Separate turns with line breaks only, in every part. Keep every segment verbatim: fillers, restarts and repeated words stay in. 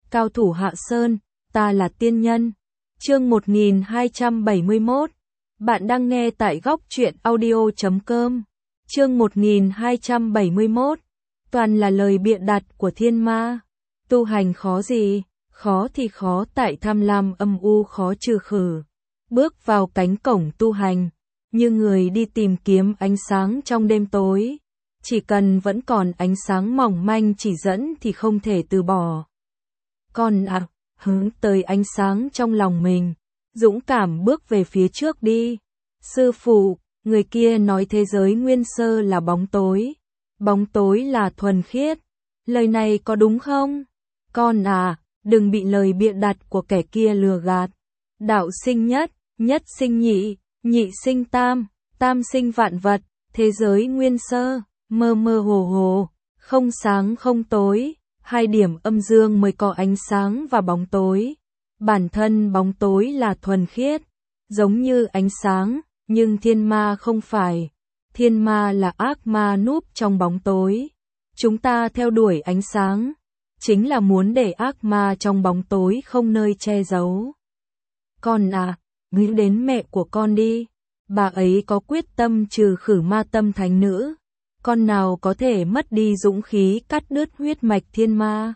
cao thủ Hạ Sơn, ta là tiên nhân. Chương một nghìn hai trăm bảy mươi mốt. Bạn đang nghe tại góc truyện audio chấm com. Chương một nghìn hai trăm bảy mươi mốt. Toàn là lời bịa đặt của thiên ma. Tu hành khó gì? Khó thì khó tại tham lam âm u khó trừ khử. Bước vào cánh cổng tu hành, như người đi tìm kiếm ánh sáng trong đêm tối. Chỉ cần vẫn còn ánh sáng mỏng manh chỉ dẫn thì không thể từ bỏ. Còn à, hướng tới ánh sáng trong lòng mình, dũng cảm bước về phía trước đi. Sư phụ, người kia nói thế giới nguyên sơ là bóng tối, bóng tối là thuần khiết. Lời này có đúng không? Con à, đừng bị lời bịa đặt của kẻ kia lừa gạt. Đạo sinh nhất, nhất sinh nhị, nhị sinh tam, tam sinh vạn vật, thế giới nguyên sơ, mơ mơ hồ hồ, không sáng không tối, hai điểm âm dương mới có ánh sáng và bóng tối. Bản thân bóng tối là thuần khiết, giống như ánh sáng, nhưng thiên ma không phải. Thiên ma là ác ma núp trong bóng tối. Chúng ta theo đuổi ánh sáng, chính là muốn để ác ma trong bóng tối không nơi che giấu. Con à, nghĩ đến mẹ của con đi, bà ấy có quyết tâm trừ khử ma tâm thánh nữ. Con nào có thể mất đi dũng khí cắt đứt huyết mạch thiên ma.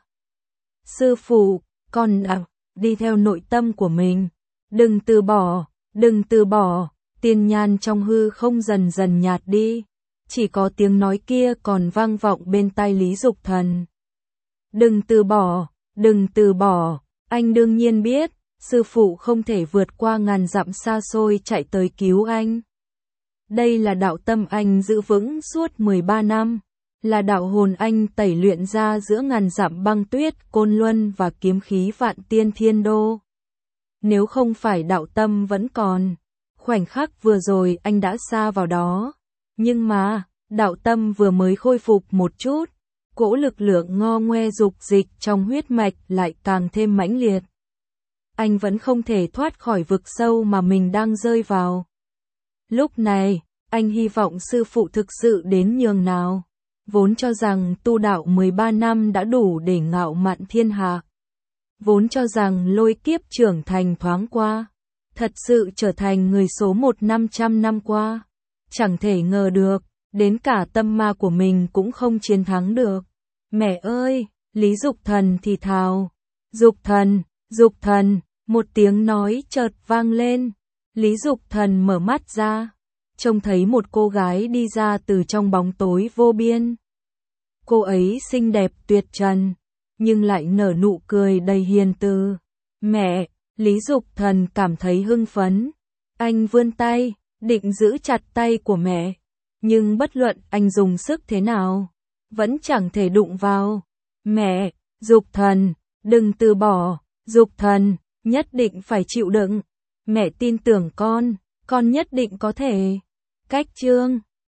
Sư phụ, con à, đi theo nội tâm của mình, đừng từ bỏ, đừng từ bỏ. Tiên nhan trong hư không dần dần nhạt đi, chỉ có tiếng nói kia còn vang vọng bên tai Lý Dục Thần. Đừng từ bỏ, đừng từ bỏ, anh đương nhiên biết, sư phụ không thể vượt qua ngàn dặm xa xôi chạy tới cứu anh. Đây là đạo tâm anh giữ vững suốt mười ba năm, là đạo hồn anh tẩy luyện ra giữa ngàn dặm băng tuyết côn luân và kiếm khí vạn tiên thiên đô. Nếu không phải đạo tâm vẫn còn, khoảnh khắc vừa rồi anh đã xa vào đó. Nhưng mà, đạo tâm vừa mới khôi phục một chút, cỗ lực lượng ngo ngoe dục dịch trong huyết mạch lại càng thêm mãnh liệt. Anh vẫn không thể thoát khỏi vực sâu mà mình đang rơi vào. Lúc này, anh hy vọng sư phụ thực sự đến nhường nào. Vốn cho rằng tu đạo mười ba năm đã đủ để ngạo mạn thiên hạ. Vốn cho rằng lôi kiếp trưởng thành thoáng qua, thật sự trở thành người số một năm trăm năm qua. Chẳng thể ngờ được, đến cả tâm ma của mình cũng không chiến thắng được. Mẹ ơi, Lý Dục Thần thì thào. Dục Thần, Dục Thần, một tiếng nói chợt vang lên. Lý Dục Thần mở mắt ra, trông thấy một cô gái đi ra từ trong bóng tối vô biên. Cô ấy xinh đẹp tuyệt trần, nhưng lại nở nụ cười đầy hiền từ. Mẹ! Lý Dục Thần cảm thấy hưng phấn. Anh vươn tay, định giữ chặt tay của mẹ. Nhưng bất luận anh dùng sức thế nào, vẫn chẳng thể đụng vào. Mẹ! Dục Thần! Đừng từ bỏ! Dục Thần! Nhất định phải chịu đựng. Mẹ tin tưởng con, con nhất định có thể. Cách chương